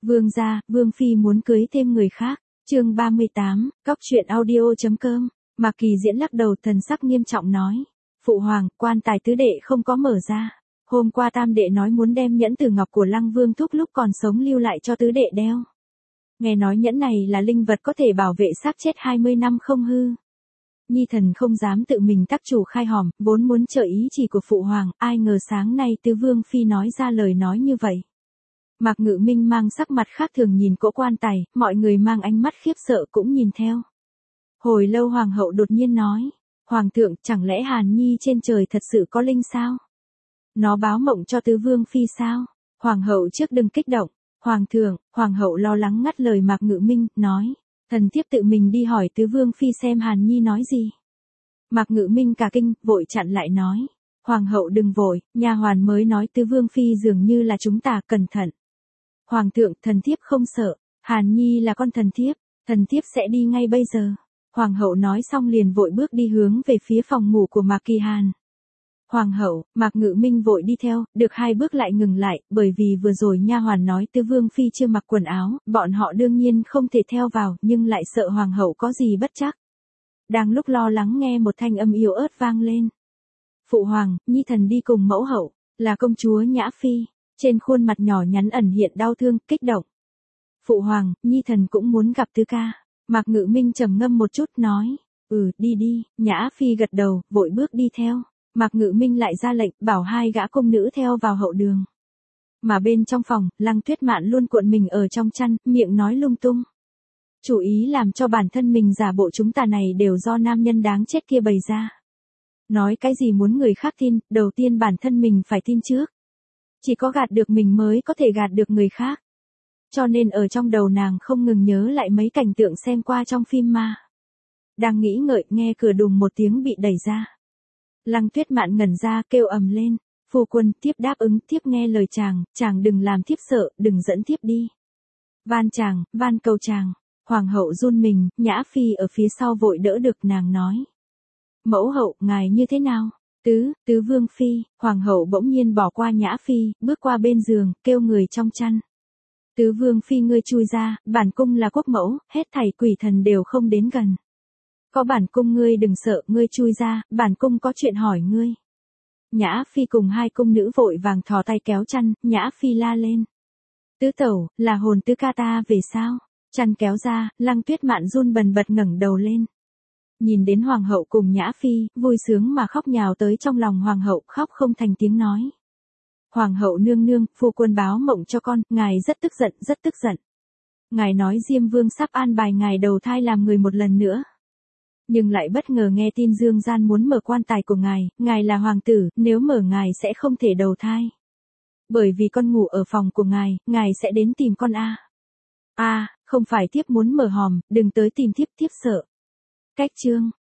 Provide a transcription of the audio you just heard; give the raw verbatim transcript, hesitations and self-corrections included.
Vương gia, Vương phi muốn cưới thêm người khác. Chương ba mươi tám, cóc truyện audio.com. Mạc Kỳ Diễn lắc đầu, thần sắc nghiêm trọng nói: "Phụ hoàng, quan tài tứ đệ không có mở ra. Hôm qua tam đệ nói muốn đem nhẫn tử ngọc của Lăng Vương thúc lúc còn sống lưu lại cho tứ đệ đeo. Nghe nói nhẫn này là linh vật có thể bảo vệ xác chết hai mươi năm không hư." Nhi thần không dám tự mình tác chủ khai hòm, vốn muốn trợ ý chỉ của phụ hoàng, ai ngờ sáng nay tứ vương phi nói ra lời nói như vậy. Mạc Ngự Minh mang sắc mặt khác thường nhìn cỗ quan tài, mọi người mang ánh mắt khiếp sợ cũng nhìn theo. Hồi lâu hoàng hậu đột nhiên nói: "Hoàng thượng, chẳng lẽ Hàn Nhi trên trời thật sự có linh sao? Nó báo mộng cho tứ vương phi sao?" Hoàng hậu trước đừng kích động. Hoàng thượng, hoàng hậu lo lắng ngắt lời Mạc Ngự Minh, nói: "Thần thiếp tự mình đi hỏi tứ vương phi xem Hàn Nhi nói gì." Mạc Ngự Minh cả kinh, vội chặn lại nói: "Hoàng hậu đừng vội, nha hoàn mới nói tứ vương phi dường như là chúng ta, cẩn thận." "Hoàng thượng, thần thiếp không sợ, Hàn Nhi là con thần thiếp, thần thiếp sẽ đi ngay bây giờ." Hoàng hậu nói xong liền vội bước đi hướng về phía phòng ngủ của Mạc Kỳ Hàn. "Hoàng hậu." Mạc Ngự Minh vội đi theo, được hai bước lại ngừng lại, bởi vì vừa rồi nha hoàn nói tứ vương phi chưa mặc quần áo, bọn họ đương nhiên không thể theo vào, nhưng lại sợ hoàng hậu có gì bất trắc. Đang lúc lo lắng nghe một thanh âm yếu ớt vang lên: "Phụ hoàng, Nhi thần đi cùng mẫu hậu." Là công chúa Nhã Phi, trên khuôn mặt nhỏ nhắn ẩn hiện đau thương, kích động. "Phụ hoàng, Nhi thần cũng muốn gặp tứ ca." Mạc Ngự Minh trầm ngâm một chút nói: "Ừ, đi đi." Nhã Phi gật đầu, vội bước đi theo. Mạc Ngự Minh lại ra lệnh, bảo hai gã công nữ theo vào hậu đường. Mà bên trong phòng, Lăng Tuyết Mạn luôn cuộn mình ở trong chăn, miệng nói lung tung. Chủ ý làm cho bản thân mình giả bộ chúng ta này đều do nam nhân đáng chết kia bày ra. Nói cái gì muốn người khác tin, đầu tiên bản thân mình phải tin trước. Chỉ có gạt được mình mới có thể gạt được người khác. Cho nên ở trong đầu nàng không ngừng nhớ lại mấy cảnh tượng xem qua trong phim ma. Đang nghĩ ngợi, nghe cửa đùng một tiếng bị đẩy ra. Lăng Tuyết Mạn ngẩn ra, kêu ầm lên: "Phu quân, thiếp đáp ứng, thiếp nghe lời chàng, chàng đừng làm thiếp sợ, đừng dẫn thiếp đi. Van chàng, van cầu chàng." Hoàng hậu run mình, Nhã Phi ở phía sau vội đỡ được, nàng nói: "Mẫu hậu, ngài như thế nào?" Tứ, tứ vương phi." Hoàng hậu bỗng nhiên bỏ qua Nhã Phi, bước qua bên giường, kêu người trong chăn: "Tứ vương phi ngươi chui ra, bản cung là quốc mẫu, hết thảy quỷ thần đều không đến gần. Có bản cung ngươi đừng sợ, ngươi chui ra, bản cung có chuyện hỏi ngươi." Nhã Phi cùng hai cung nữ vội vàng thò tay kéo chăn, Nhã Phi la lên: "Tứ tẩu, là hồn tứ ca ta về sao?" Chăn kéo ra, Lăng Tuyết Mạn run bần bật ngẩng đầu lên. Nhìn đến hoàng hậu cùng Nhã Phi, vui sướng mà khóc nhào tới trong lòng hoàng hậu, khóc không thành tiếng nói. "Hoàng hậu nương nương, phu quân báo mộng cho con, ngài rất tức giận, rất tức giận. Ngài nói Diêm Vương sắp an bài ngài đầu thai làm người một lần nữa. Nhưng lại bất ngờ nghe tin Dương Gian muốn mở quan tài của ngài, ngài là hoàng tử, nếu mở ngài sẽ không thể đầu thai. Bởi vì con ngủ ở phòng của ngài, ngài sẽ đến tìm con a." "A, không phải thiếp muốn mở hòm, đừng tới tìm thiếp, thiếp sợ." Cách chương